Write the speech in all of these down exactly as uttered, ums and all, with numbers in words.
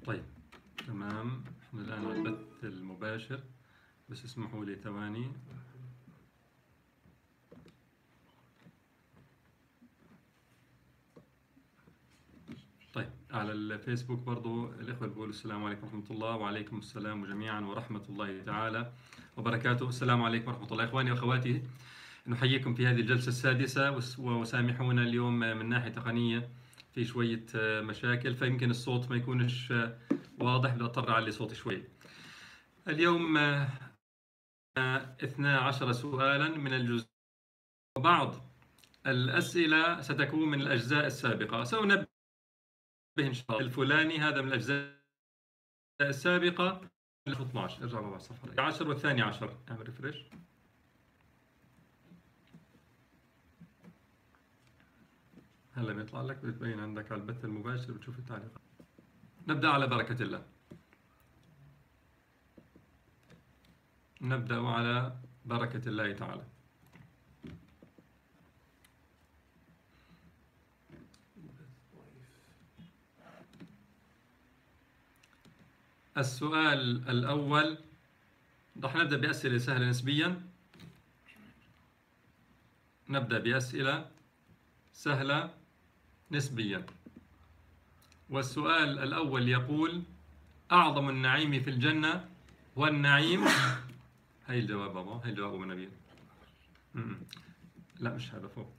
طيب تمام، احنا الآن على البث المباشر، بس اسمحوا لي ثواني. طيب على الفيسبوك برضو الإخوة بيقولوا السلام عليكم ورحمة الله. وعليكم السلام جميعا ورحمة الله تعالى وبركاته. السلام عليكم ورحمة الله إخواني وأخواتي، نحييكم في هذه الجلسة السادسة، وسامحونا اليوم من ناحية تقنية في شوية مشاكل، فيمكن الصوت ما يكونش واضح، بدي أضطر أعلي صوتي شوي. اليوم اثنا عشر سؤالا من الجزء، وبعض الأسئلة ستكون من الأجزاء السابقة. سأنبه إن شاء الله الفلاني هذا من الأجزاء السابقة. اثنا عشر ارجع بابا الصفحة عشر والثاني عشر، اعمل ريفريش. هلا بيطلع لك، بتبين عندك على البث المباشر، بتشوف التعليقات. نبدأ على بركة الله. نبدأ على بركة الله تعالى. السؤال الأول رح نبدأ بأسئلة سهلة نسبيا. نبدأ بأسئلة سهلة نسبيا. والسؤال الأول يقول: أعظم النعيم في الجنة هو النعيم. هاي الجواب بابا، هاي الجواب أبو نبيل. لا مش هذا، فوق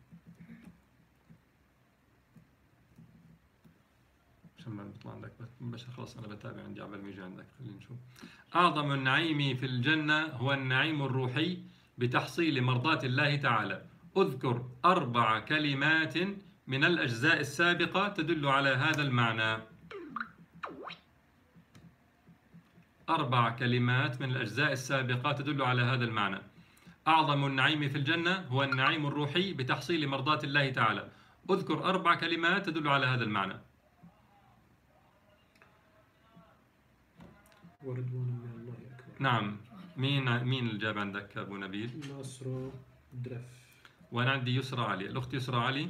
عشان ما بيطلع عندك بس خلاص. أنا بتابع عندي عبال ما يجي عندك. خلينا نشوف. أعظم النعيم في الجنة هو النعيم الروحي بتحصيل مرضاة الله تعالى. اذكر أربع كلمات من الأجزاء السابقة تدل على هذا المعنى. أربع كلمات من الأجزاء السابقة تدل على هذا المعنى. أعظم النعيم في الجنة هو النعيم الروحي بتحصيل مرضاة الله تعالى. اذكر أربع كلمات تدل على هذا المعنى. ورضوان من الله أكبر. نعم. مين مين اللي جاب عندك أبو نبيل؟ ناصر درف. وأنا عندي يسرى علي. الأخت يسرى علي.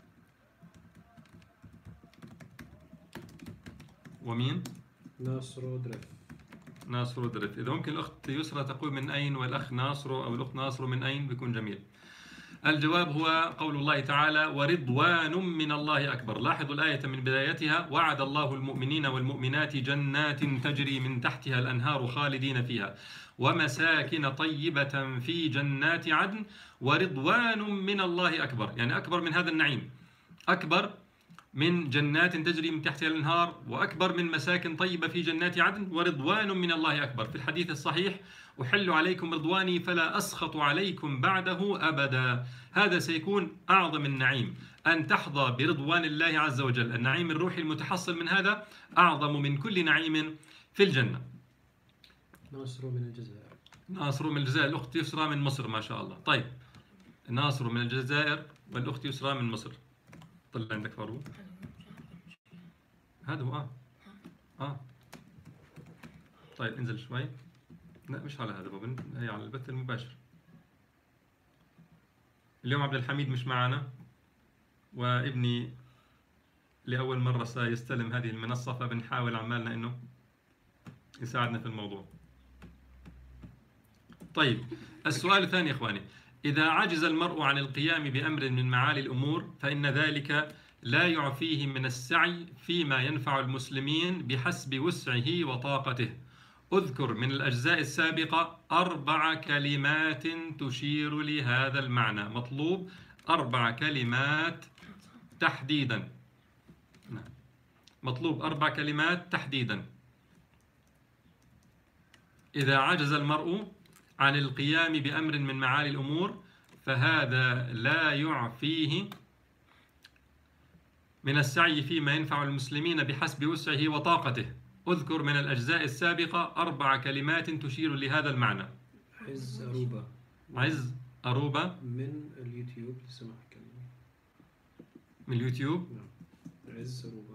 ومين؟ ناصر درف. ناصر درف. إذا ممكن الأخت يسرى تقول من أين، والأخ ناصر أو الأخت ناصر من أين، بيكون جميل. الجواب هو قول الله تعالى: ورضوان من الله أكبر. لاحظوا الآية من بدايتها: وعد الله المؤمنين والمؤمنات جنات تجري من تحتها الأنهار خالدين فيها ومساكن طيبة في جنات عدن ورضوان من الله أكبر. يعني أكبر من هذا النعيم، أكبر من جنات تجري من تحتها الأنهار، وأكبر من مساكن طيبة في جنات عدن، ورضوان من الله أكبر. في الحديث الصحيح: أحل عليكم رضواني فلا أسخط عليكم بعده أبدا. هذا سيكون أعظم النعيم، أن تحظى برضوان الله عز وجل. النعيم الروحي المتحصل من هذا أعظم من كل نعيم في الجنة. ناصر من الجزائر. ناصر من الجزائر. الأخت يسرى من مصر ما شاء الله. طيب ناصر من الجزائر والأخت يسرى من مصر. طلع عندك فاروق. هذا هو. آه آه طيب انزل شوي. لا مش على هذا بابن، هي على البث المباشر. اليوم عبد الحميد مش معنا، وابني لأول مرة سيستلم هذه المنصة، فبنحاول عمالنا إنه يساعدنا في الموضوع. طيب السؤال الثاني يا إخواني: إذا عجز المرء عن القيام بأمر من معالي الأمور فإن ذلك لا يعفيه من السعي فيما ينفع المسلمين بحسب وسعه وطاقته. اذكر من الأجزاء السابقة أربع كلمات تشير لهذا المعنى. مطلوب أربع كلمات تحديدا. مطلوب أربع كلمات تحديدا. إذا عجز المرء عن القيام بأمر من معالي الأمور فهذا لا يعفيه من السعي فيما ينفع المسلمين بحسب وسعه وطاقته. اذكر من الأجزاء السابقة أربع كلمات تشير لهذا المعنى. عز أروبا. عز أروبا. من اليوتيوب لسماح الكلمة. من اليوتيوب. نعم. عز أروبا.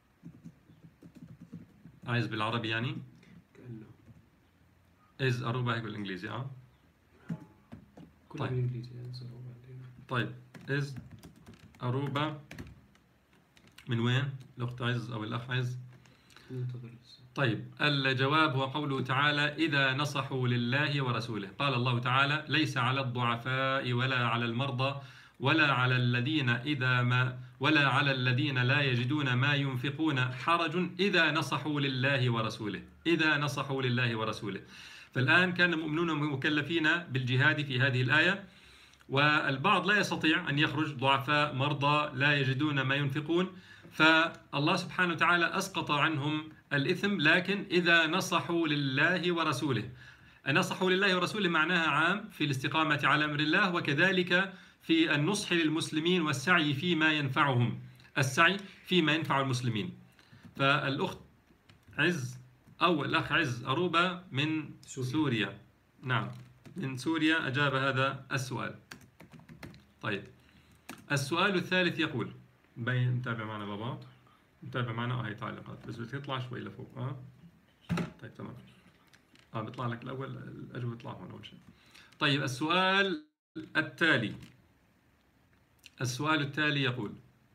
عز بالعربي يعني؟ كأنه عز أروبا هيك بالإنجليزي. اه كله طيب. بالإنجليزي. عز أروبا. طيب عز أروبا من وين؟ الأخت عز أو الأخ عز؟ منتظر لسه. طيب الجواب هو قوله تعالى إذا نصحوا لله ورسوله. قال الله تعالى ليس على الضعفاء ولا على المرضى ولا على الذين إذا ما ولا على الذين لا يجدون ما ينفقون حرج إذا نصحوا لله ورسوله. إذا نصحوا لله ورسوله. فالآن كان المؤمنون مكلفين بالجهاد في هذه الآية، والبعض لا يستطيع أن يخرج، ضعفاء مرضى لا يجدون ما ينفقون، فالله سبحانه وتعالى أسقط عنهم الإثم، لكن إذا نصحوا لله ورسوله. نصحوا لله ورسوله معناها عام في الاستقامة على أمر الله، وكذلك في النصح للمسلمين والسعي فيما ينفعهم، السعي فيما ينفع المسلمين. فالأخت عز أو الأخ عز أروبة من سوريا. سوريا. نعم، من سوريا أجاب هذا السؤال. طيب السؤال الثالث يقول، بين نتابع معنا بابا، نتابع معنا. اه هي تعليقات بس بتطلع شوي لفوق. اه طيب تمام. اه بيطلع لك الاول الاجوبه، بيطلع هون اول شيء. طيب السؤال التالي، السؤال التالي يقول: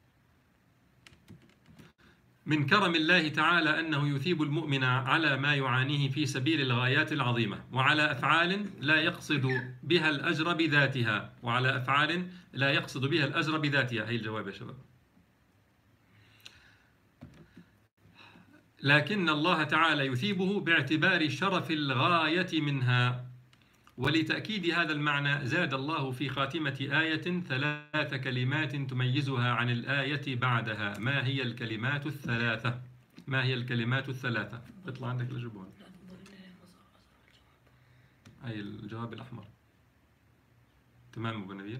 من كرم الله تعالى أنه يثيب المؤمن على ما يعانيه في سبيل الغايات العظيمة، وعلى أفعال لا يقصد بها الأجر بذاتها، وعلى أفعال لا يقصد بها الأجر بذاتها. هي الجواب يا شباب. لكن الله تعالى يثيبه باعتبار شرف الغاية منها. ولتأكيد هذا المعنى زاد الله في خاتمة آية ثلاث كلمات تميزها عن الآية بعدها. ما هي الكلمات الثلاثة؟ ما هي الكلمات الثلاثة؟ اطلع عندك الأجوبة. أي الجواب الأحمر. تمام أبو نبيل؟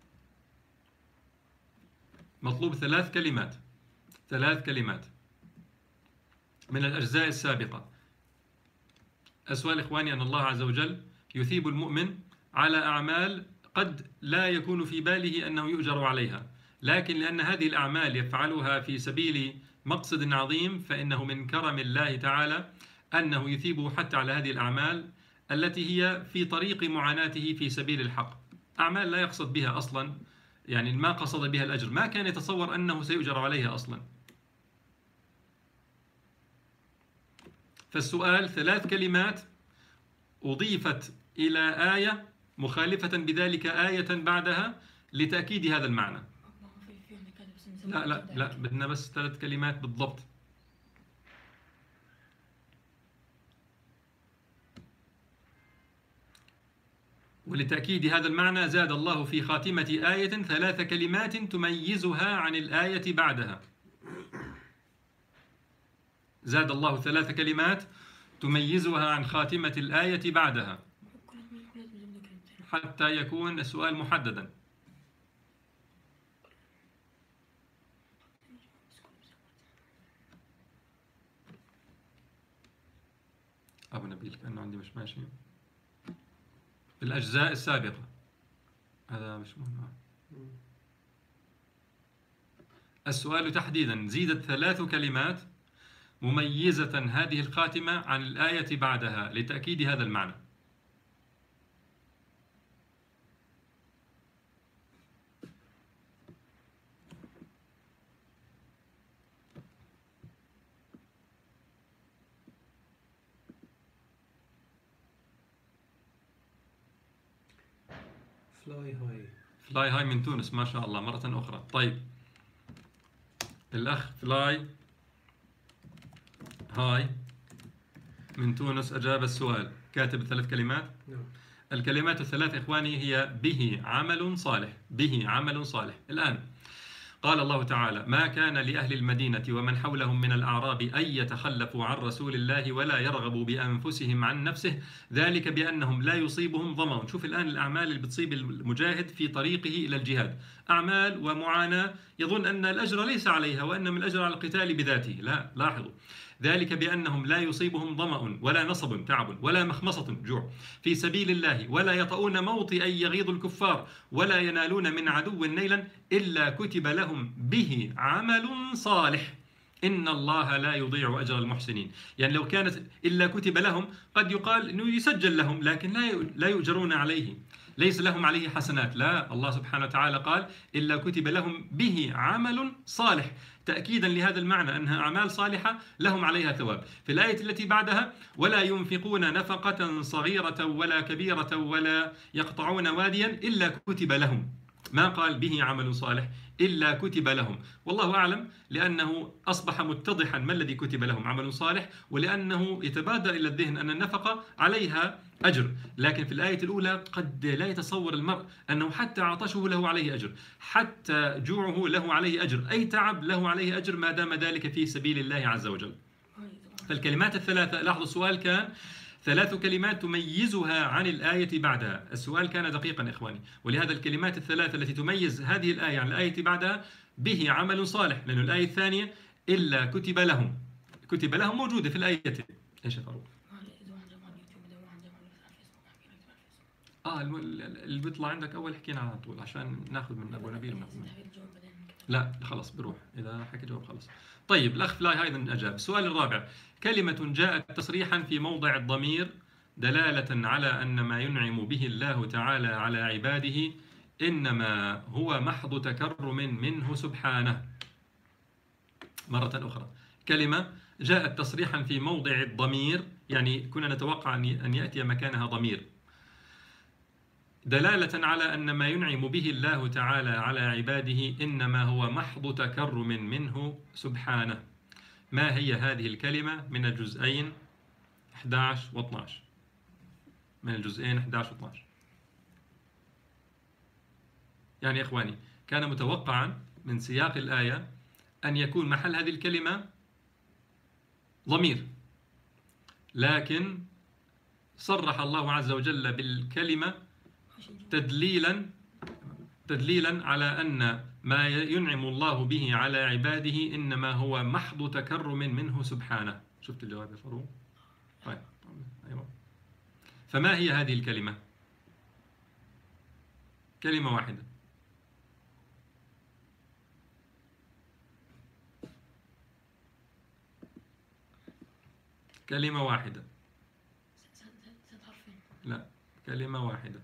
مطلوب ثلاث كلمات، ثلاث كلمات من الأجزاء السابقة. السؤال إخواني أن الله عز وجل يثيب المؤمن على أعمال قد لا يكون في باله أنه يؤجر عليها، لكن لأن هذه الأعمال يفعلها في سبيل مقصد عظيم، فإنه من كرم الله تعالى أنه يثيبه حتى على هذه الأعمال التي هي في طريق معاناته في سبيل الحق. أعمال لا يقصد بها أصلا، يعني ما قصد بها الأجر، ما كان يتصور أنه سيؤجر عليها أصلا. فالسؤال ثلاث كلمات أضيفت إلى آية مخالفة بذلك آية بعدها لتأكيد هذا المعنى. لا لا لا بدنا بس ثلاث كلمات بالضبط. ولتأكيد هذا المعنى زاد الله في خاتمة آية ثلاث كلمات تميزها عن الآية بعدها. زاد الله ثلاث كلمات تميزها عن خاتمة الآية بعدها حتى يكون السؤال محددا. أبو نبيل كأنه عندي مش ماشي. الأجزاء السابقة هذا مش مهم. السؤال تحديدا: زيدت ثلاث كلمات مميزة هذه الخاتمة عن الآية بعدها لتأكيد هذا المعنى. فلاي هاي. فلاي هاي من تونس، ما شاء الله، مرة أخرى. طيب الأخ فلاي هاي من تونس أجاب السؤال، كاتب ثلاث كلمات. نعم. الكلمات الثلاث إخواني هي به عمل صالح، به عمل صالح. الآن قال الله تعالى: ما كان لأهل المدينة ومن حولهم من الأعراب أن يتخلفوا عن رسول الله ولا يرغبوا بأنفسهم عن نفسه ذلك بأنهم لا يصيبهم ظمأ. شوف الآن الأعمال اللي بتصيب المجاهد في طريقه إلى الجهاد، أعمال ومعاناة يظن أن الأجر ليس عليها وأنما الأجر على القتال بذاته. لا، لاحظوا: ذلك بأنهم لا يصيبهم ظمأ ولا نصب تعب ولا مخمصة جوع في سبيل الله ولا يطؤون موطئا يغيظ الكفار ولا ينالون من عدو نيلا إلا كتب لهم به عمل صالح إن الله لا يضيع أجر المحسنين. يعني لو كانت إلا كتب لهم قد يقال أنه يسجل لهم لكن لا يؤجرون عليه، ليس لهم عليه حسنات. لا، الله سبحانه وتعالى قال: إلا كتب لهم به عمل صالح. تأكيدا لهذا المعنى أنها أعمال صالحة لهم عليها ثواب. في الآية التي بعدها ولا ينفقون نفقة صغيرة ولا كبيرة ولا يقطعون واديا إلا كتب لهم، ما قال به عمل صالح إلا كتب لهم، والله أعلم لأنه أصبح متضحا ما الذي كتب لهم عمل صالح، ولأنه يتبادر إلى الذهن أن النفقة عليها أجر. لكن في الآية الأولى قد لا يتصور المرء أنه حتى عطشه له عليه أجر، حتى جوعه له عليه أجر، أي تعب له عليه أجر ما دام ذلك في سبيل الله عز وجل. فالكلمات الثلاثة، لاحظوا السؤال كان ثلاث كلمات تميزها عن الآية بعدها. السؤال كان دقيقا إخواني، ولهذا الكلمات الثلاثة التي تميز هذه الآية عن الآية بعدها به عمل صالح، لأن الآية الثانية إلا كتب لهم، كتب لهم موجودة في الآيتين. إيش يا فاروق؟ آه اللي بيطلع عندك أول حكينا على طول عشان ناخذ من أبو نبيل وناخذ من... لا خلاص بروح إذا حكي جواب خلاص. طيب الأخ فلاي أيضا أجاب. السؤال الرابع، كلمة جاءت تصريحا في موضع الضمير دلالة على أن ما ينعم به الله تعالى على عباده إنما هو محض تكرم منه سبحانه. مرة أخرى، كلمة جاءت تصريحا في موضع الضمير، يعني كنا نتوقع أن يأتي مكانها ضمير، دلالة على أن ما ينعم به الله تعالى على عباده إنما هو محض تكرم منه سبحانه. ما هي هذه الكلمة من الجزئين أحد عشر و اثني عشر؟ من الجزئين أحد عشر و اثني عشر. يعني إخواني كان متوقعا من سياق الآية أن يكون محل هذه الكلمة ضمير، لكن صرح الله عز وجل بالكلمة تدليلا تدليلا على أن ما ينعم الله به على عباده إنما هو محض تكرم منه سبحانه. شفت الجواب يا فاروق؟ طيب أيوة. فما هي هذه الكلمة؟ كلمة واحدة. كلمة واحدة. لا، كلمة واحدة.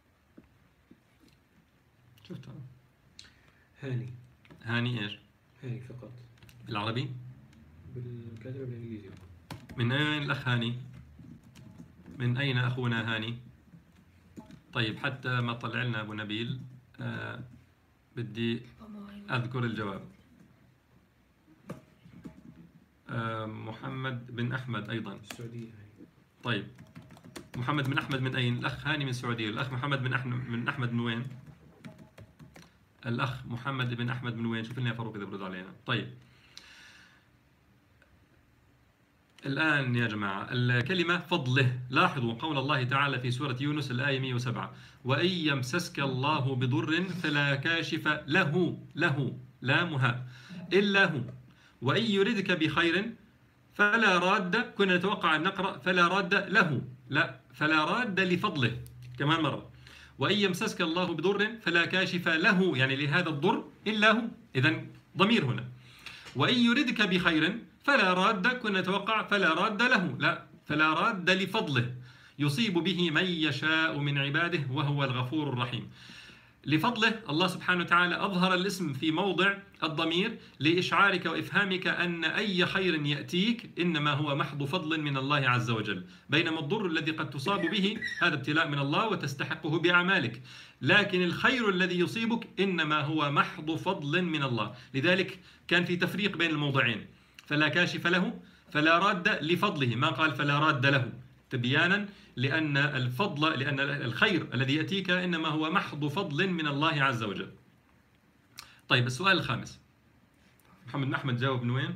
شفتها؟ هاني. هاني إيش؟ هاني فقط. بالعربي؟ بالكلمة بالإنجليزي. من أين الأخ هاني؟ من أين أخونا هاني؟ طيب حتى ما طلع لنا أبو نبيل آه بدي أذكر الجواب. آه محمد بن أحمد أيضا. السعودية. طيب محمد بن أحمد من أين؟ الأخ هاني من السعودية. الأخ محمد بن أحمد من أحمد من وين؟ الأخ محمد بن أحمد من وين؟ شوف لنا يا فاروق إذا برد علينا. طيب الآن يا جماعة الكلمة فضله، لاحظوا قول الله تعالى في سورة يونس الآية مئة وسبعة: وإن يمسسك الله بضر فلا كاشف له له لامها إلا هو وإن يردك بخير فلا راد. كنا نتوقع أن نقرأ فلا راد له، لا، فلا راد لفضله. كمان مرة، وإن يمسسك الله بضر فلا كاشف له، يعني لهذا الضر إلا هو، إذن ضمير هنا. وإن يردك بخير فلا راد، كنا نتوقع فلا راد له، لا، فلا راد لفضله يصيب به من يشاء من عباده وهو الغفور الرحيم. لفضله الله سبحانه وتعالى أظهر الاسم في موضع الضمير لإشعارك وإفهامك أن أي خير يأتيك إنما هو محض فضل من الله عز وجل، بينما الضر الذي قد تصاب به هذا ابتلاء من الله وتستحقه بأعمالك، لكن الخير الذي يصيبك إنما هو محض فضل من الله. لذلك كان في تفريق بين الموضعين، فلا كاشف له فلا راد لفضله، ما قال فلا راد له، تبيانا لأن الفضل لأن الخير الذي يأتيك إنما هو محض فضل من الله عز وجل. طيب السؤال الخامس، محمد بن أحمد جاوب من وين؟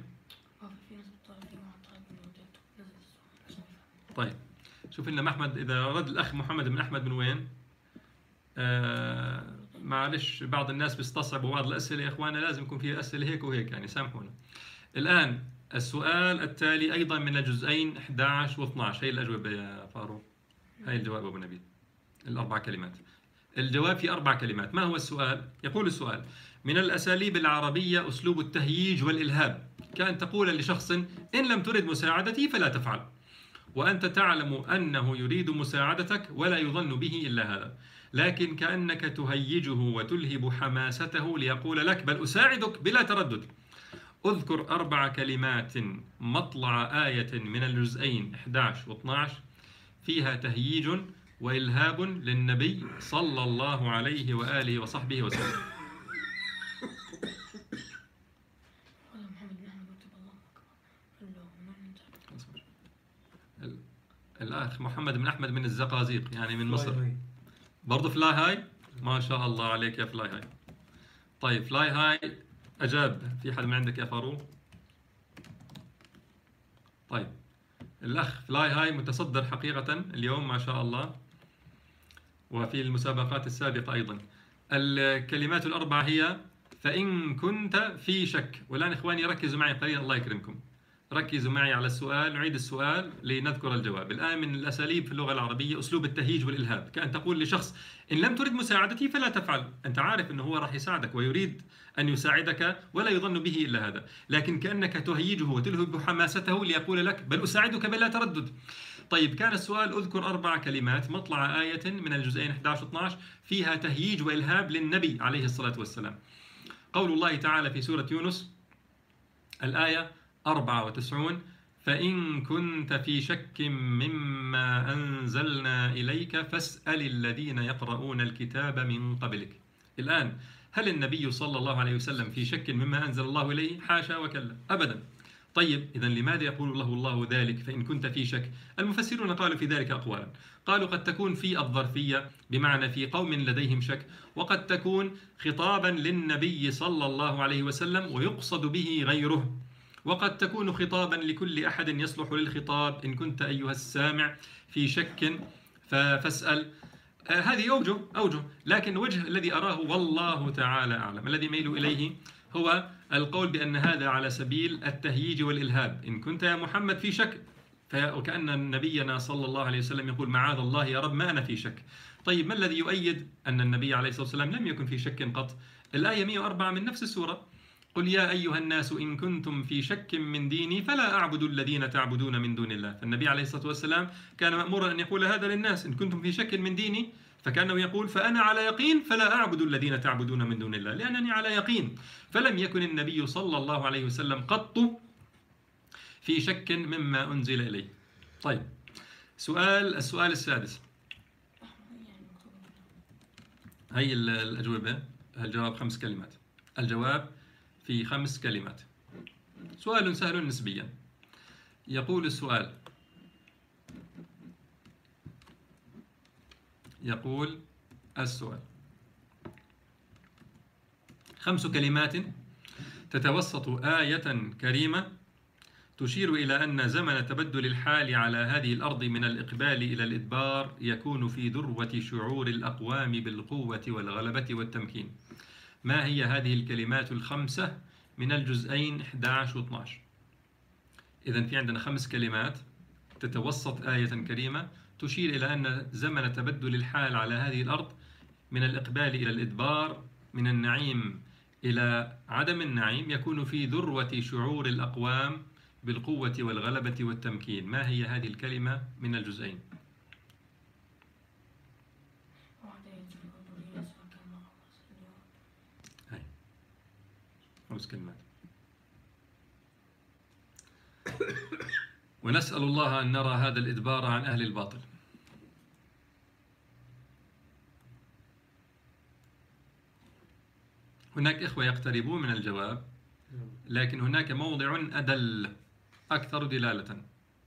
طيب شوف لنا محمد إذا رد الأخ محمد بن أحمد من وين؟ آه معلش بعض الناس بيستصعبوا بعض الأسئلة يا إخوانا، لازم يكون في أسئلة هيك وهيك يعني، سامحونا. الآن السؤال التالي أيضا من الجزئين أحد عشر و اثني عشر، هي الأجوبة يا فاروق، هاي الجواب أبو نبيل، الأربع كلمات. الجواب في أربع كلمات. ما هو السؤال؟ يقول السؤال: من الأساليب العربية أسلوب التهييج والإلهاب، كأن تقول لشخص إن لم ترد مساعدتي فلا تفعل، وأنت تعلم أنه يريد مساعدتك ولا يظن به إلا هذا، لكن كأنك تهيجه وتلهب حماسته ليقول لك بل أساعدك بلا تردد. اذكر أربع كلمات مطلع آية من الجزئين إحدى عشر و اثني عشر فيها تهييج وإلهاب للنبي صلى الله عليه وآله وصحبه وسلم. الأخ محمد بن أحمد من الزقازيق، يعني من مصر. برضه فلاي هاي، ما شاء الله عليك يا فلاي هاي. طيب فلاي هاي أجاب. في حد من عندك يا فاروق؟ طيب الأخ فلاي هاي متصدر حقيقة اليوم ما شاء الله، وفي المسابقات السابقة أيضا. الكلمات الأربعة هي فإن كنت في شك. والآن إخواني ركزوا معي قليلا الله يكرمكم، ركزوا معي على السؤال، نعيد السؤال لنذكر الجواب. الآن من الأساليب في اللغة العربية أسلوب التهييج والإلهاب، كأن تقول لشخص إن لم ترد مساعدتي فلا تفعل. أنت عارف أنه هو راح يساعدك ويريد أن يساعدك ولا يظن به إلا هذا، لكن كأنك تهيجه وتلهب حماسته ليقول لك بل أساعدك بلا تردد. طيب كان السؤال اذكر أربع كلمات مطلع آية من الجزئين إحدى عشر و اثني عشر فيها تهييج وإلهاب للنبي عليه الصلاة والسلام. قول الله تعالى في سورة يونس الآية أربعة وتسعين فإن كنت في شك مما أنزلنا إليك فاسأل الذين يقرؤون الكتاب من قبلك. الآن هل النبي صلى الله عليه وسلم في شك مما أنزل الله إليه؟ حاشا وكلا أبدا. طيب إذن لماذا يقول له الله ذلك فإن كنت في شك؟ المفسرون قالوا في ذلك أقوالا. قالوا قد تكون في الظرفية بمعنى في قوم لديهم شك، وقد تكون خطابا للنبي صلى الله عليه وسلم ويقصد به غيره، وقد تكون خطابا لكل أحد يصلح للخطاب. إن كنت أيها السامع في شك فاسأل. آه هذه أوجه أوجه لكن الوجه الذي أراه والله تعالى أعلم الذي ميل إليه هو القول بأن هذا على سبيل التهييج والإلهاب. إن كنت يا محمد في شك، وكأن نبينا صلى الله عليه وسلم يقول معاذ الله يا رب ما أنا في شك. طيب ما الذي يؤيد أن النبي عليه الصلاة والسلام لم يكن في شك قط؟ الآية مئة وأربعة من نفس السورة قل يا أيها الناس إن كنتم في شك من ديني فلا أعبد الذين تعبدون من دون الله. فالنبي عليه الصلاة والسلام كان مأمورا أن يقول هذا للناس، إن كنتم في شك من ديني، فكانه يقول فأنا على يقين فلا أعبد الذين تعبدون من دون الله، لأنني على يقين. فلم يكن النبي صلى الله عليه وسلم قط في شك مما أنزل إليه. طيب سؤال السؤال السادس، هي الأجوبة. الجواب خمس كلمات. الجواب في خمس كلمات. سؤال سهل نسبيا. يقول السؤال يقول السؤال خمس كلمات تتوسط آية كريمة تشير إلى أن زمن تبدل الحال على هذه الأرض من الإقبال إلى الإدبار يكون في ذروة شعور الأقوام بالقوة والغلبة والتمكين. ما هي هذه الكلمات الخمسة من الجزئين إحدى عشر و اثني عشر؟ إذن في عندنا خمس كلمات تتوسط آية كريمة تشير إلى أن زمن تبدل الحال على هذه الأرض من الإقبال إلى الإدبار، من النعيم إلى عدم النعيم، يكون في ذروة شعور الأقوام بالقوة والغلبة والتمكين. ما هي هذه الكلمة من الجزئين؟ هاي خمس كلمات. ونسأل الله أن نرى هذا الإدبار عن أهل الباطل. هناك إخوة يقتربون من الجواب، لكن هناك موضع أدل أكثر دلالة.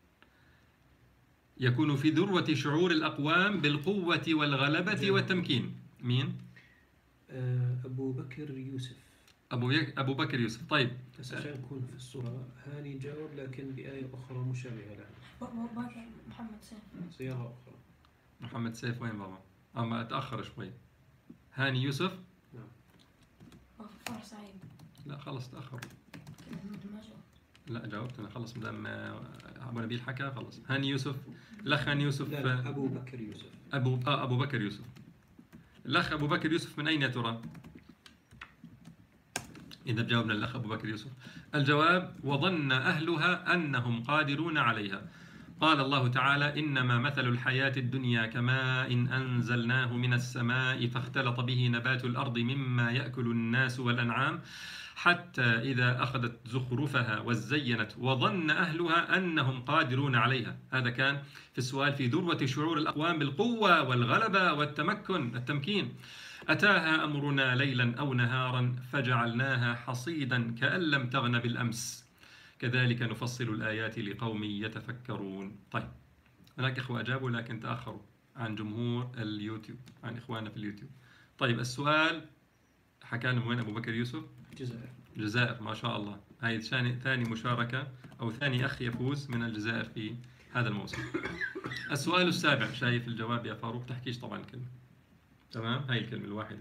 يكون في ذروة شعور الأقوام بالقوة والغلبة والتمكين. مين؟ أبو بكر يوسف. أبو يك... أبو بكر يوسف. طيب بس عشان يكون في الصورة هاني جاوب لكن بآية أخرى مشابهة له. محمد سيف. صياغة أخرى. محمد سيف وين بابا؟ أما أتأخر شوي. هاني يوسف؟ نعم. فرح سعيد. لا خلص تأخر. ما جاوب. لا جاوبت أنا خلص مدام أبو نبيل حكى خلص. هاني يوسف. الأخ هاني يوسف. لا لا أبو بكر يوسف. أبو آه أبو بكر يوسف. الأخ أبو بكر يوسف من أين يا ترى؟ إذا جاوبنا الأخ أبو بكر يوسف. الجواب وظن أهلها أنهم قادرون عليها. قال الله تعالى إنما مثل الحياة الدنيا كماء إن أنزلناه من السماء فاختلط به نبات الأرض مما يأكل الناس والأنعام حتى إذا أخذت زخرفها وزينت وظن أهلها أنهم قادرون عليها. هذا كان في السؤال في ذروة شعور الأقوام بالقوة والغلبة والتمكن التمكين. أتاها أمرنا ليلا أو نهارا فجعلناها حصيدا كأن لم تغن بالأمس كذلك نفصل الآيات لقوم يتفكرون. طيب، هناك إخوة أجابوا لكن تأخروا عن جمهور اليوتيوب، عن إخواننا في اليوتيوب. طيب، السؤال حكى لنا وين أبو بكر يوسف؟ الجزائر. الجزائر، ما شاء الله. هاي ثاني ثاني مشاركة أو ثاني أخ يفوز من الجزائر في هذا الموسم. السؤال السابع، شايف الجواب يا فاروق؟ تحكيش طبعا الكلمة، تمام؟ هاي الكلمة الواحدة.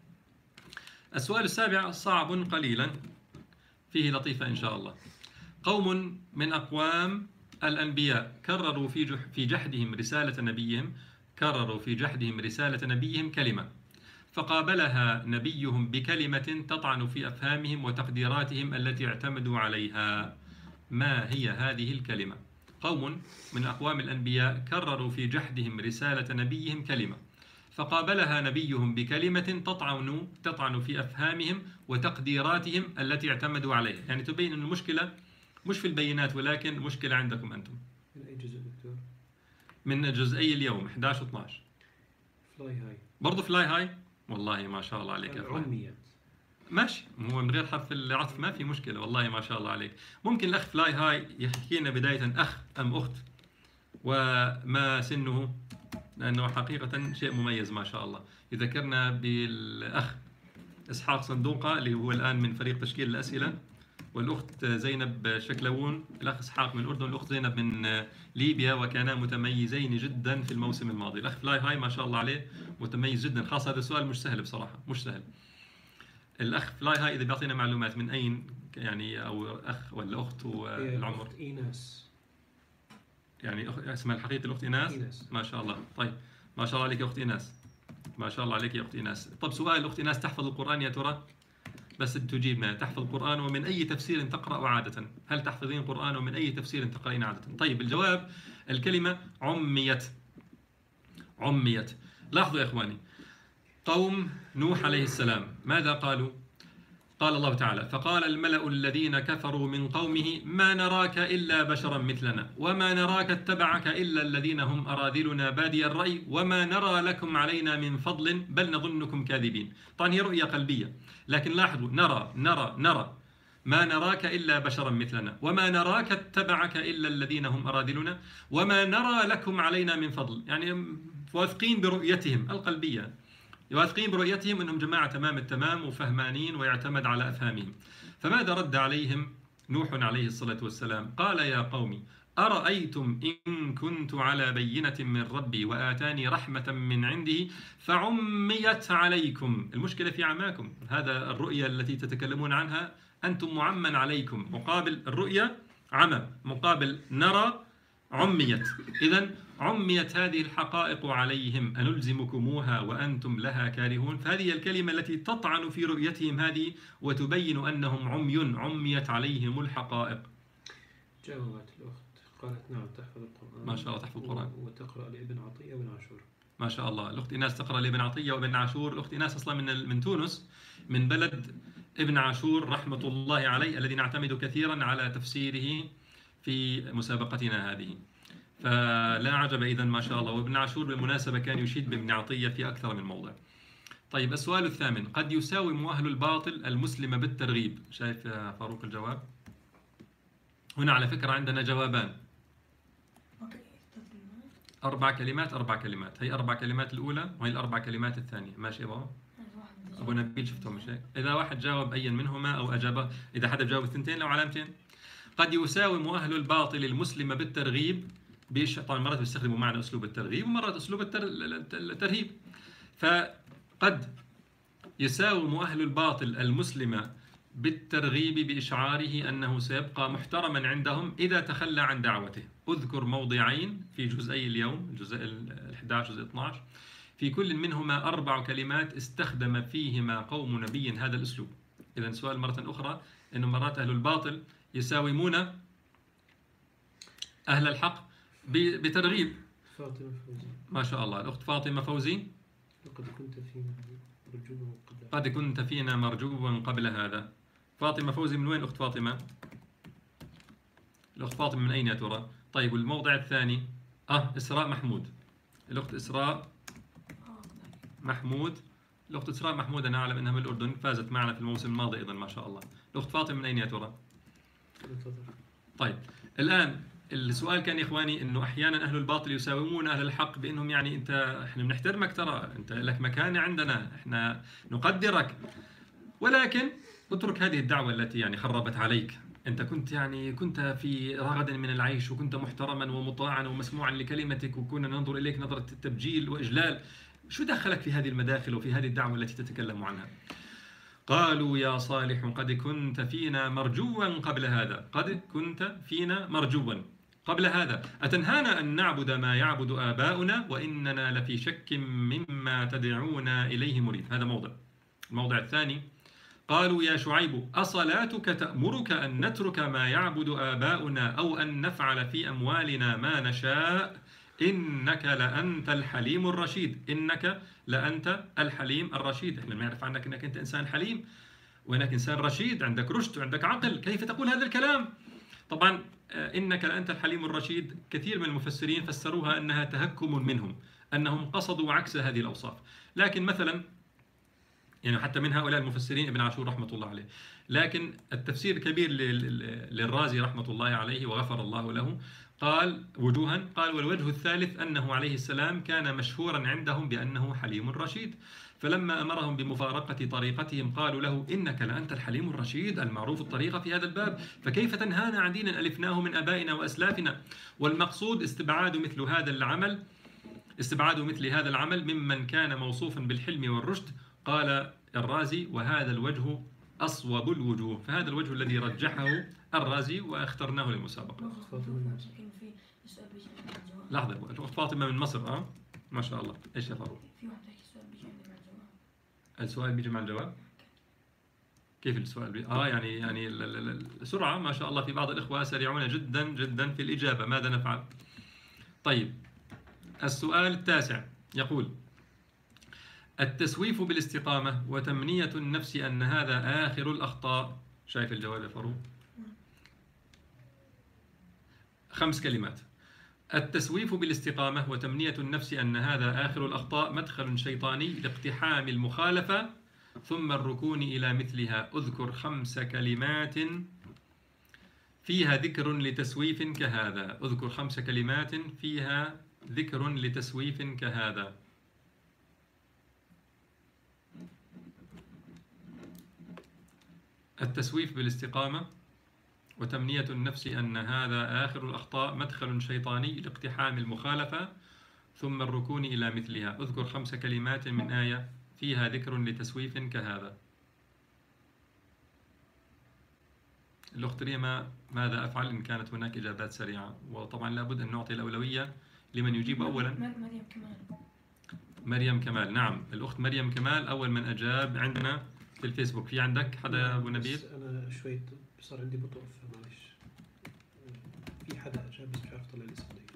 السؤال السابع صعب قليلا، فيه لطيفة إن شاء الله. قوم من أقوام الأنبياء كرروا في جح في جحدهم رسالة نبيهم كرروا في جحدهم رسالة نبيهم كلمة، فقابلها نبيهم بكلمة تطعن في أفهامهم وتقديراتهم التي اعتمدوا عليها. ما هي هذه الكلمة؟ قوم من أقوام الأنبياء كرروا في جحدهم رسالة نبيهم كلمة، فقابلها نبيهم بكلمة تطعن تطعن في أفهامهم وتقديراتهم التي اعتمدوا عليها. يعني تبين أن المشكلة مش في البينات، ولكن المشكلة عندكم أنتم. من أي جزء دكتور؟ من جزئي اليوم إحدى عشر واثني عشر. فلاي هاي. برضو فلاي هاي؟ والله ما شاء الله عليك يا فلاي. عميت. ماشي، هو من غير حرف العطف ما في مشكلة، والله ما شاء الله عليك. ممكن الأخ فلاي هاي يحكي لنا بداية أخ أم أخت وما سنه، لأنه حقيقة شيء مميز ما شاء الله. يذكرنا بالأخ إسحاق صندوقة اللي هو الآن من فريق تشكيل الأسئلة، والأخت زينب شكلون. الأخ إسحاق من الأردن والأخت زينب من ليبيا، وكانا متميزين جدا في الموسم الماضي. الأخ فلاي هاي ما شاء الله عليه متميز جدا، خاصة هذا السؤال مش سهل بصراحة، مش سهل. الأخ فلاي هاي إذا بيعطينا معلومات من أين يعني، أو أخ ولا أخت والعمر؟ أخت إيناس. يعني أخ... اسمها الحقيقي الأخت إيناس؟ إيناس. ما شاء الله. طيب، ما شاء الله عليك يا أخت إيناس، ما شاء الله عليك يا أخت إيناس. طب سؤال، الأخت إيناس تحفظ القرآن يا ترى؟ بس تجيبنا، تحفظ القرآن ومن أي تفسير تقرأ عادة؟ هل تحفظين القرآن ومن أي تفسير تقرأين عادة؟ طيب، الجواب الكلمة عميت. عميت. لاحظوا يا إخواني، قوم نوح عليه السلام ماذا قالوا؟ قال الله تعالى: فقال الملأ الذين كفروا من قومه ما نراك إلا بشرا مثلنا وما نراك اتبعك إلا الذين هم أراذلنا بادي الرأي وما نرى لكم علينا من فضل بل نظنكم كاذبين. طبعا هي رؤية قلبية، لكن لاحظوا، نرى نرى نرى ما نراك إلا بشرا مثلنا وما نراك اتبعك إلا الذين هم أراذلنا وما نرى لكم علينا من فضل. يعني واثقين برؤيتهم القلبية، واثقين برؤيتهم أنهم جماعة تمام التمام وفهمانين ويعتمد على أفهامهم. فماذا رد عليهم نوح عليه الصلاة والسلام؟ قال: يا قوم أرأيتم إن كنت على بينة من ربي وآتاني رحمة من عنده فعميت عليكم. المشكلة في عماكم، هذا الرؤية التي تتكلمون عنها أنتم معمن عليكم، مقابل الرؤية عمى، مقابل نرى عميت. إذن عميت هذه الحقائق عليهم أنلزمكموها وأنتم لها كارهون. فهذه الكلمة التي تطعن في رؤيتهم هذه وتبين أنهم عمي، عميت عليهم الحقائق. جاوبت الأخت قالت نعم تحفظ القرآن، ما شاء الله تحفظ القرآن، وتقرأ لابن عطية وابن عاشور. ما شاء الله. الأخت إيناس تقرأ لابن عطية وابن عاشور. الأخت إيناس أصلا من من تونس، من بلد ابن عاشور رحمة الله عليه، الذي نعتمد كثيرا على تفسيره في مسابقتنا هذه. فلا عجب إذن ما شاء الله. وابن عاشور بالمناسبة كان يشيد بابن عطية في أكثر من موضع. طيب، السؤال الثامن: قد يساوم أهل الباطل المسلم بالترغيب. شايف يا فاروق الجواب؟ هنا على فكرة عندنا جوابان، أربع كلمات أربع كلمات. هي أربع كلمات الأولى وهي الأربع كلمات الثانية. ماشي يا بابا؟ أبو نبيل شفتهم مش هيك؟ إذا واحد جاوب أي منهما أو أجابه، إذا حدا جاوب الثنتين لو علامتين. قد يساوم أهل الباطل المسلم بالترغيب بيش، طبعا مرات بيستخدموا معنى أسلوب الترغيب ومرات أسلوب التر... الترهيب. فقد يساوم أهل الباطل المسلم بالترغيب بإشعاره أنه سيبقى محترما عندهم إذا تخلى عن دعوته. أذكر موضعين في جزئي اليوم، الجزء الأحد عشر جزء اثني عشر، في كل منهما أربع كلمات استخدم فيهما قوم نبي هذا الأسلوب. إذن سؤال مرة أخرى، أنه مرات أهل الباطل يساومون أهل الحق بترغيب. فاطمة فوزي. ما شاء الله. الأخت فاطمة فوزي: لقد كنت فينا مرجوا قبل قد كنت فينا مرجوا قبل هذا. فاطمة فوزي من وين أخت فاطمة؟ الأخت فاطمة من أين يا ترى؟ طيب والموضع الثاني آه إسراء محمود، الأخت إسراء آه. محمود، الأخت إسراء محمود أنا أعلم أنها من الأردن، فازت معنا في الموسم الماضي أيضا ما شاء الله. الأخت فاطمة من أين يا ترى؟ طيب الآن السؤال كان يا إخواني إنه أحيانا أهل الباطل يساومون أهل الحق بأنهم يعني أنت إحنا بنحترمك، ترى أنت لك مكانة عندنا، إحنا نقدرك، ولكن اترك هذه الدعوة التي يعني خربت عليك. أنت كنت يعني كنت في رغد من العيش، وكنت محترما ومطاعا ومسموعا لكلمتك، وكنا ننظر إليك نظرة التبجيل وإجلال. شو دخلك في هذه المداخل وفي هذه الدعوة التي تتكلم عنها؟ قالوا يا صالح قد كنت فينا مرجوا قبل هذا، قد كنت فينا مرجوا قبل هذا، أتنهانا أن نعبد ما يعبد آباؤنا وإننا لفي شك مما تدعونا إليه مريب. هذا موضع. الموضع الثاني قالوا يا شعيب أصلاتك تأمرك أن نترك ما يعبد آباؤنا أو أن نفعل في أموالنا ما نشاء إنك لأنت الحليم الرشيد. إنك لأنت الحليم الرشيد، إحنا نعرف عنك أنك أنت إنسان حليم وأنك إنسان رشيد، عندك رشد وعندك عقل، كيف تقول هذا الكلام؟ طبعا إنك لأنت الحليم الرشيد كثير من المفسرين فسروها أنها تهكم منهم، أنهم قصدوا عكس هذه الأوصاف. لكن مثلا يعني حتى من هؤلاء المفسرين ابن عاشور رحمة الله عليه، لكن التفسير الكبير للرازي رحمة الله عليه وغفر الله له قال وجوها، قال والوجه الثالث أنه عليه السلام كان مشهورا عندهم بأنه حليم رشيد، فلما أمرهم بمفارقة طريقتهم قالوا له إنك لأنت الحليم الرشيد المعروف الطريقة في هذا الباب، فكيف تنهانا عن دين ألفناه من أبائنا وأسلافنا؟ والمقصود استبعاد مثل هذا العمل، استبعاد مثل هذا العمل ممن كان موصوفا بالحلم والرشد. قال الرازي وهذا الوجه أصوب الوجوه، فهذا الوجه الذي رجحه الرازي واخترناه للمسابقة. لحظة، الأخت فاطمة من مصر أه؟ ما شاء الله، إيش يا فاروق؟ في واحد يحكي السؤال بيجي عندي مع الجواب. السؤال بيجي مع الجواب؟ كيف السؤال بي... آه يعني يعني السرعة ما شاء الله، في بعض الإخوة سريعون جدا جدا في الإجابة، ماذا نفعل؟ طيب السؤال التاسع يقول التسويف بالاستقامة وتمنية النفس أن هذا آخر الأخطاء. شايف الجواب يا فاروق؟ خمس كلمات: التسويف بالاستقامة وتمنية النفس أن هذا آخر الأخطاء مدخل شيطاني لاقتحام المخالفة ثم الركون إلى مثلها. أذكر خمس كلمات فيها ذكر لتسويف كهذا. أذكر خمس كلمات فيها ذكر لتسويف كهذا. التسويف بالاستقامة وتمنية النفس أن هذا آخر الأخطاء مدخل شيطاني لاقتحام المخالفة ثم الركون إلى مثلها. أذكر خمس كلمات من آية فيها ذكر لتسويف كهذا. الأخت ريما ماذا أفعل إن كانت هناك إجابات سريعة؟ وطبعا لابد أن نعطي الأولوية لمن يجيب أولا. مريم كمال. مريم كمال، نعم الأخت مريم كمال أول من أجاب عندنا في الفيسبوك. في عندك حدا أبو نبيل؟ أنا شوي صار عندي بطء فمعلش. في حدا أجاب بس مش عارف أطلع الاسم دقيقة.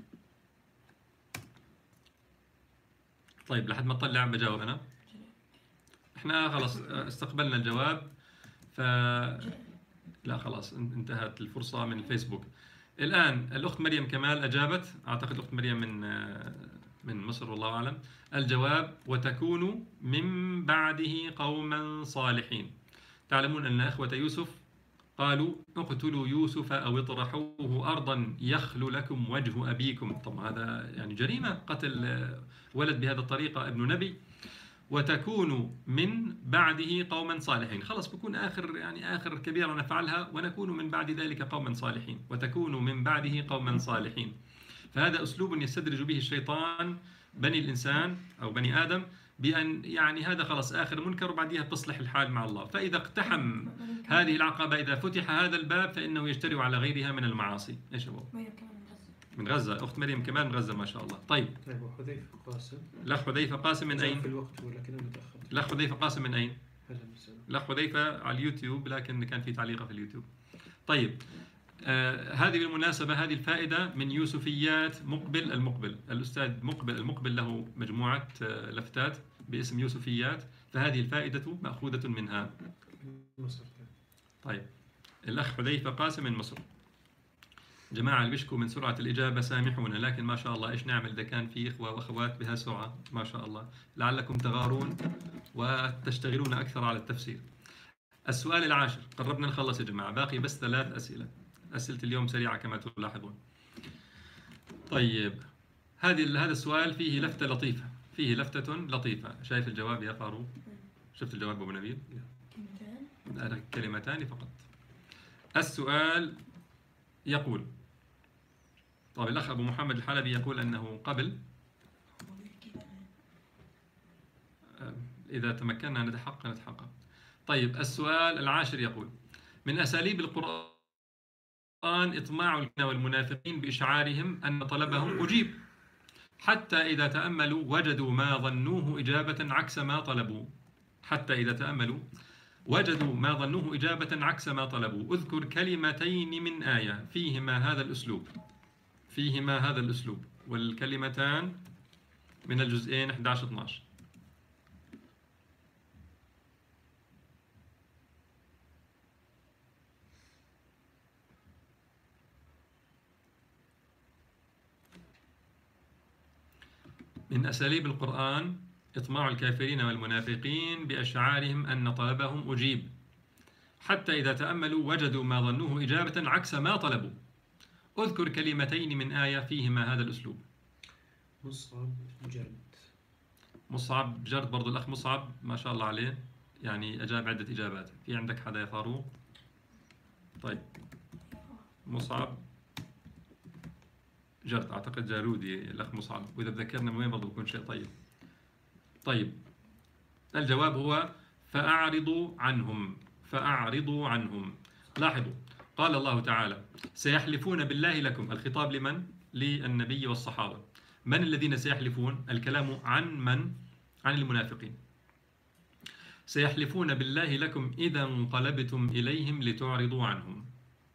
طيب لحد ما أطلع بجاوب أنا. إحنا خلاص استقبلنا الجواب، ف لا خلاص انتهت الفرصة من الفيسبوك. الآن الأخت مريم كمال أجابت، أعتقد الأخت مريم من من مصر والله أعلم. الجواب وتكون من بعده قوما صالحين. تعلمون أن إخوة يوسف قالوا اقتلوا يوسف أو اطرحوه أرضا يخل لكم وجه أبيكم. طبعا هذا يعني جريمة، قتل ولد بهذه الطريقة ابن نبي. وتكون من بعده قوما صالحين، خلاص بكون آخر يعني آخر كبيرة نفعلها ونكون من بعد ذلك قوما صالحين. وتكون من بعده قوما صالحين، فهذا أسلوب يستدرج به الشيطان بني الإنسان أو بني آدم بأن يعني هذا خلاص آخر منكر وبعدها تصلح الحال مع الله. فإذا اقتحم هذه العقبة، إذا فتح هذا الباب فإنه يجترئ على غيرها من المعاصي. إيش هو؟ مريم كمال من غزة. من غزة، أخت مريم كمان من غزة ما شاء الله. طيب طيب وحذيفة قاسم. لا حذيفة قاسم من أين؟ في الوقت ولكن أنا تأخرت. لا حذيفة قاسم من أين؟ هلا وسهلا. لا حذيفة على اليوتيوب، لكن كان في تعليقة في اليوتيوب. طيب آه هذه بالمناسبة هذه الفائدة من يوسفيات مقبل المقبل. الأستاذ مقبل المقبل له مجموعة آه لفتات باسم يوسفيات، فهذه الفائدة مأخوذة منها. مصر. طيب الأخ حذيفة قاسم من مصر. جماعة اللي بيشكوا من سرعة الإجابة سامحونا، لكن ما شاء الله إيش نعمل إذا كان في إخوة وأخوات بهالسرعة ما شاء الله، لعلكم تغارون وتشتغلون أكثر على التفسير. السؤال العاشر، قربنا نخلص يا جماعة، باقي بس ثلاث أسئلة. أسئلة اليوم سريعة كما تلاحظون. طيب هذه هذا السؤال فيه لفتة لطيفة، فيه لفتة لطيفة. شايف الجواب يا فاروق؟ شفت الجواب أبو نبيل؟ كلمتان. كلمتان فقط. السؤال يقول، طيب الأخ أبو محمد الحلبي يقول أنه قبل، إذا تمكنا نتحقق نتحقق. طيب السؤال العاشر يقول: من أساليب القرآن إطماع والمنافقين بإشعارهم أن طلبهم أجيب، حتى إذا تأملوا وجدوا ما ظنوه إجابة عكس ما طلبوا. حتى إذا تأملوا وجدوا ما ظنوه إجابة عكس ما طلبوا. اذكر كلمتين من آية فيهما هذا الأسلوب. فيهما هذا الأسلوب، والكلمتان من الجزئين أحد عشر اثنا عشر. من أساليب القرآن إطماع الكافرين والمنافقين بأشعارهم أن طلبهم أجيب، حتى إذا تأملوا وجدوا ما ظنوه إجابة عكس ما طلبوا. اذكر كلمتين من آية فيهما هذا الأسلوب. مصعب جرد. مصعب جرد، برضو الأخ مصعب ما شاء الله عليه، يعني أجاب عدة إجابات. في عندك حدا يا فاروق؟ طيب مصعب جرد، أعتقد جارودي الأخ مصعب، وإذا تذكرنا من وين برضو بيكون شيء طيب. طيب الجواب هو فأعرضوا عنهم. فأعرضوا عنهم. لاحظوا قال الله تعالى: سيحلفون بالله لكم. الخطاب لمن؟ للنبي والصحابة. من الذين سيحلفون؟ الكلام عن من؟ عن المنافقين. سيحلفون بالله لكم إذا انقلبتم إليهم لتعرضوا عنهم.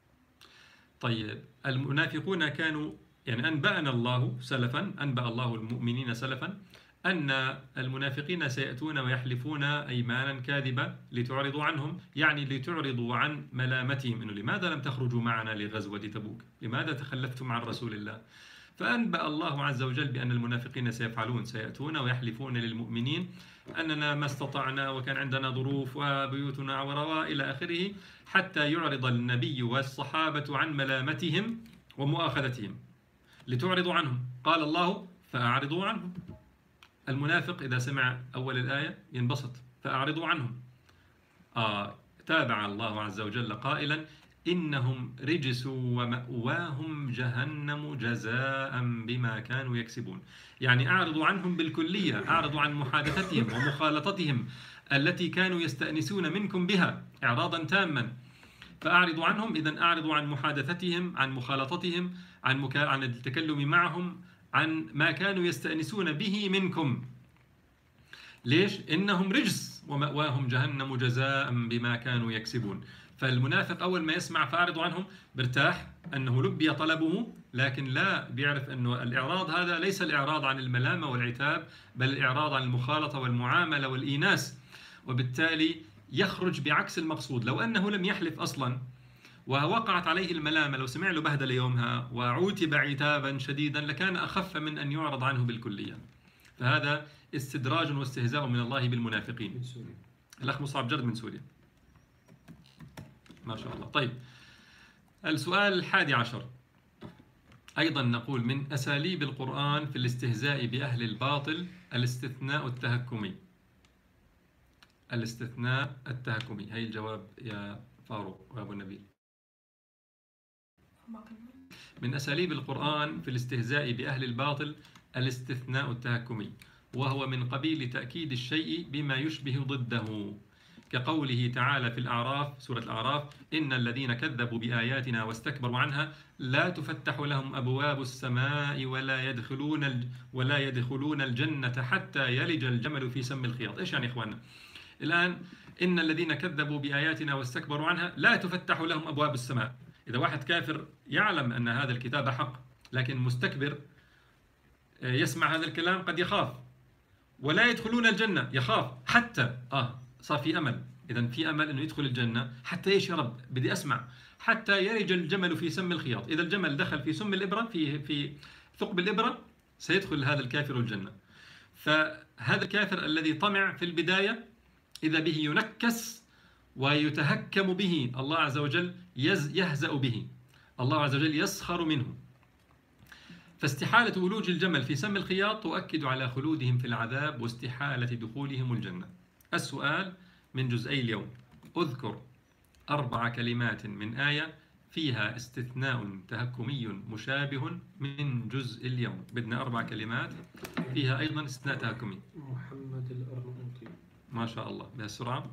طيب المنافقون كانوا، يعني أنبأنا الله سلفا، أنبأ الله المؤمنين سلفا أن المنافقين سيأتون ويحلفون أيمانا كاذبة لتعرضوا عنهم، يعني لتعرضوا عن ملامتهم إنه لماذا لم تخرجوا معنا لغزوة تبوك؟ لماذا تخلفتم عن رسول الله؟ فأنبأ الله عز وجل بأن المنافقين سيفعلون، سيأتون ويحلفون للمؤمنين أننا ما استطعنا وكان عندنا ظروف وبيوتنا عورة إلى آخره، حتى يعرض النبي والصحابة عن ملامتهم ومؤاخذتهم لتعرضوا عنهم. قال الله: فأعرضوا عنهم. المنافق إذا سمع أول الآية ينبسط، فأعرضوا عنهم. آه تابع الله عز وجل قائلا: إنهم رجس ومأواهم جهنم جزاء بما كانوا يكسبون. يعني أعرضوا عنهم بالكلية، أعرضوا عن محادثتهم ومخالطتهم التي كانوا يستأنسون منكم بها إعراضا تاما. فأعرضوا عنهم، إذن أعرضوا عن محادثتهم، عن مخالطتهم، عن, مكا... عن التكلم معهم، عن ما كانوا يستأنسون به منكم. ليش؟ إنهم رجس ومأواهم جهنم جزاء بما كانوا يكسبون. فالمنافق أول ما يسمع فأعرضوا عنهم برتاح أنه لبي طلبه، لكن لا بيعرف أنه الإعراض هذا ليس الإعراض عن الملامة والعتاب، بل الإعراض عن المخالطة والمعاملة والإيناس، وبالتالي يخرج بعكس المقصود. لو أنه لم يحلف أصلا ووقعت عليه الملامة، لو سمع له بهدل يومها وعوتب عتابا شديدا، لكان أخف من أن يعرض عنه بالكلية. فهذا استدراج واستهزاء من الله بالمنافقين. من سوريا. الأخ مصعب جرد من سوريا ما شاء الله. طيب السؤال الحادي عشر أيضا نقول: من أساليب القرآن في الاستهزاء بأهل الباطل الاستثناء التهكمي. الاستثناء التهكمي. هي الجواب يا فاروق وأبو النبيل. من أساليب القرآن في الاستهزاء بأهل الباطل الاستثناء التهكمي، وهو من قبيل تأكيد الشيء بما يشبه ضده، كقوله تعالى في الأعراف، سورة الأعراف: إن الذين كذبوا بآياتنا واستكبروا عنها لا تفتح لهم أبواب السماء ولا يدخلون ولا يدخلون الجنة حتى يلج الجمل في سم الخياط. إيش يعني إخواننا؟ الآن إن الذين كذبوا بآياتنا واستكبروا عنها لا تفتح لهم أبواب السماء. إذا واحد كافر يعلم أن هذا الكتاب حق لكن مستكبر، يسمع هذا الكلام قد يخاف. ولا يدخلون الجنة، يخاف حتى آه صار في أمل إذا في أمل أنه يدخل الجنة. حتى إيش يا رب؟ بدي أسمع. حتى يرج الجمل في سم الخياط. إذا الجمل دخل في سم الإبرة، في في ثقب الإبرة، سيدخل هذا الكافر الجنة. فهذا الكافر الذي طمع في البداية إذا به ينكس ويتهكم به، الله عز وجل يهزأ به، الله عز وجل يسخر منه. فاستحالة ولوج الجمل في سم الخياط تؤكد على خلودهم في العذاب واستحالة دخولهم الجنة. السؤال من جزئي اليوم: اذكر أربع كلمات من آية فيها استثناء تهكمي مشابه من جزء اليوم. بدنا أربع كلمات فيها أيضا استثناء تهكمي. محمد الأرناؤوطي. ما شاء الله، بهالسرعة.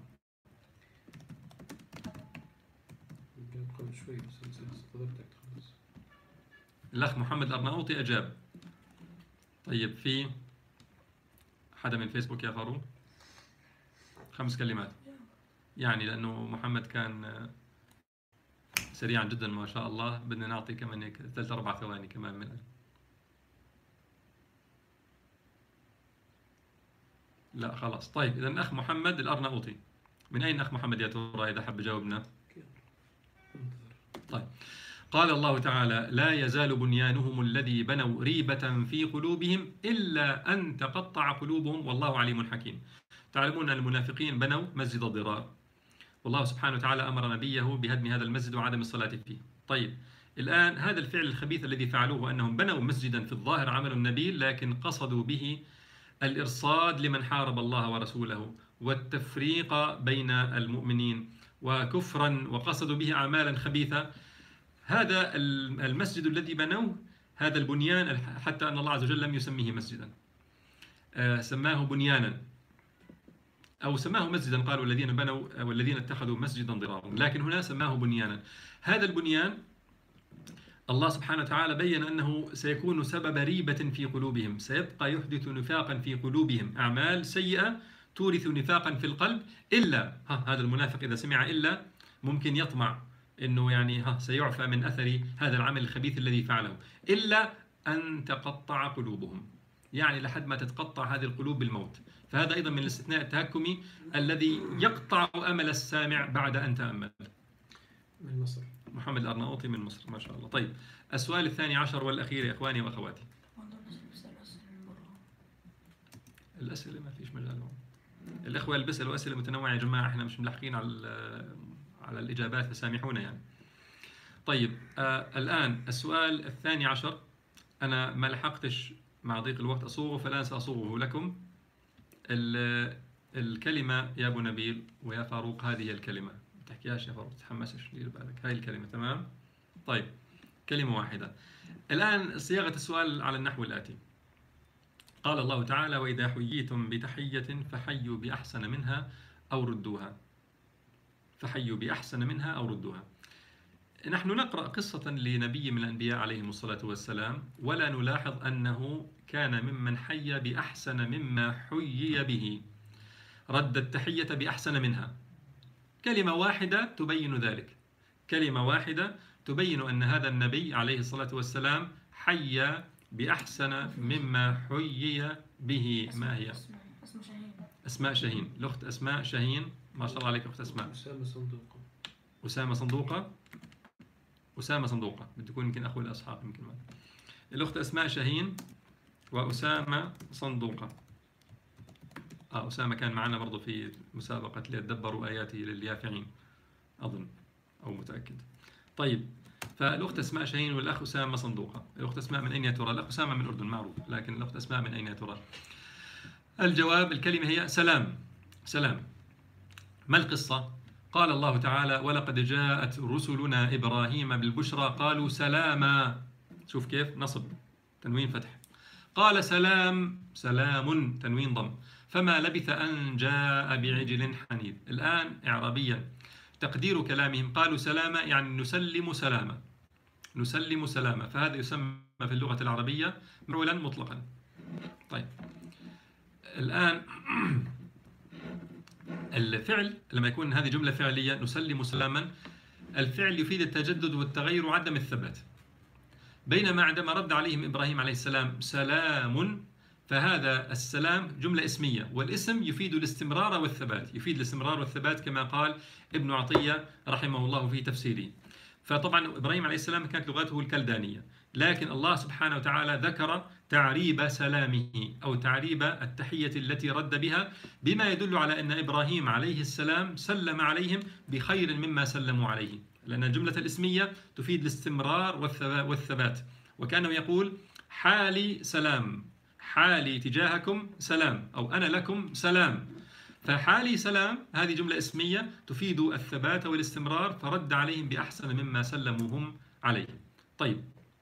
قبل شوي بس استضفتك خلاص. الأخ محمد الأرناؤوطي أجاب. طيب، في حدا من فيسبوك يا فاروق؟ خمس كلمات يعني، لأنه محمد كان سريعا جدا ما شاء الله. بدنا نعطي كمان هيك ثلاث أربع ثواني كمان من لا خلاص. طيب، إذا أخ محمد الأرناؤوطي، من أين أخ محمد يا ترى إذا حب يجاوبنا؟ طيب، قال الله تعالى: لا يزال بنيانهم الذي بنوا ريبة في قلوبهم إلا أن تقطع قلوبهم والله عليم حكيم. تعلمون أن المنافقين بنوا مسجد الضرار، والله سبحانه وتعالى أمر نبيه بهدم هذا المسجد وعدم الصلاة فيه. طيب، الآن هذا الفعل الخبيث الذي فعلوه أنهم بنوا مسجدا في الظاهر عمل نبيل، لكن قصدوا به الإرصاد لمن حارب الله ورسوله والتفريق بين المؤمنين وكفرا، وقصدوا به أعمالا خبيثة. هذا المسجد الذي بنوه، هذا البنيان، حتى أن الله عز وجل لم يسميه مسجدا، سماه بنيانا أو سماه مسجدا. قالوا الذين بنوا والذين اتخذوا مسجدا ضرارا، لكن هنا سماه بنيانا. هذا البنيان الله سبحانه وتعالى بين أنه سيكون سبب ريبة في قلوبهم، سيبقى يحدث نفاقا في قلوبهم، أعمال سيئة تورث نفاقا في القلب. إلا ها هذا المنافق إذا سمع إلا ممكن يطمع إنه يعني ها سيعفى من أثر هذا العمل الخبيث الذي فعله. إلا أن تقطع قلوبهم، يعني لحد ما تتقطع هذه القلوب بالموت. فهذا أيضا من الاستثناء التهكمي الذي يقطع أمل السامع بعد أن تأمل. من مصر. محمد الأرناؤوطي من مصر، ما شاء الله. طيب، السؤال الثاني عشر والأخير يا إخواني وأخواتي. الأسئلة ما فيش مجال. الإخوة اللي بيسألوا أسئلة متنوعة يا جماعة، إحنا مش ملحقين على على الإجابات فسامحونا يعني. طيب، آه الآن السؤال الثاني عشر أنا ما لحقتش مع ضيق الوقت أصوغه، فالآن سأصوغه لكم. الكلمة يا أبو نبيل ويا فاروق، هذه الكلمة ما تحكيهاش يا فاروق، تحمسش، دير بالك، هاي الكلمة تمام؟ طيب، كلمة واحدة. الآن صياغة السؤال على النحو الآتي: قال الله تعالى: وإذا حييتم بتحية فحيوا بأحسن منها أو ردوها. فحيوا بأحسن منها أو ردوها. نحن نقرأ قصة لنبي من الأنبياء عليهم الصلاة والسلام، ولا نلاحظ أنه كان ممن حي بأحسن مما حيي به، رد التحية بأحسن منها. كلمة واحدة تبين ذلك، كلمة واحدة تبين أن هذا النبي عليه الصلاة والسلام حي بأحسن مما حيي به. ما هي؟ أسماء شاهين. الأخت أسماء شاهين، ما شاء الله عليك أخت أسماء. أسامة صندوقة. أسامة صندوقة. أسامة صندوقة بده يكون يمكن أخو الأصحاب يمكن. ما الأخت أسماء شاهين وأسامة صندوقة. آه أسامة كان معنا برضو في مسابقة ليدبروا آياته لليافعين أظن أو متأكد. طيب، فالأخت أسماء شاهين والأخ أسامة صندوقة. الأخت أسماء من أين يا ترى؟ الأخ أسامة من الأردن معروف، لكن الأخت أسماء من أين يا ترى؟ الجواب الكلمة هي سلام. سلام. ما القصة؟ قال الله تعالى: ولقد جاءت رسلنا إبراهيم بالبشرى قالوا سلاما. شوف كيف نصب تنوين فتح. قال سلام، سلام تنوين ضم. فما لبث أن جاء بعجل حنيذ. الآن إعرابيا تقدير كلامهم قالوا سلاما يعني نسلم سلاما، نسلم سلاما، فهذا يسمى في اللغة العربية مفعولا مطلقا. طيب، الآن الفعل لما يكون هذه جملة فعلية نسلم سلاما، الفعل يفيد التجدد والتغير وعدم الثبات. بينما عندما رد عليهم إبراهيم عليه السلام سلام، فهذا السلام جملة اسمية، والاسم يفيد الاستمرار والثبات، يفيد الاستمرار والثبات كما قال ابن عطية رحمه الله في تفسيره. فطبعا إبراهيم عليه السلام كانت لغته الكلدانية، لكن الله سبحانه وتعالى ذكر تعريب سلامه أو تعريب التحية التي رد بها، بما يدل على أن إبراهيم عليه السلام سلم عليهم بخير مما سلموا عليه، لأن الجملة الاسمية تفيد الاستمرار والثبات. وكانه يقول حالي سلام، حالي تجاهكم سلام، أو أنا لكم سلام. فحالي سلام هذه جملة اسمية تفيد الثبات والاستمرار، فرد عليهم بأحسن مما سلموهم عليه. طيب،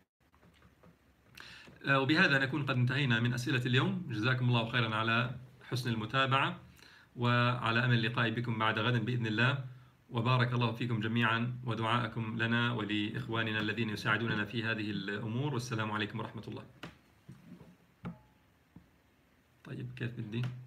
وبهذا نكون قد انتهينا من أسئلة اليوم. جزاكم الله خيرا على حسن المتابعة، وعلى أمل اللقاء بكم بعد غد بإذن الله. وبارك الله فيكم جميعا، ودعاءكم لنا ولإخواننا الذين يساعدوننا في هذه الأمور. والسلام عليكم ورحمة الله. طيب، كيف بدي؟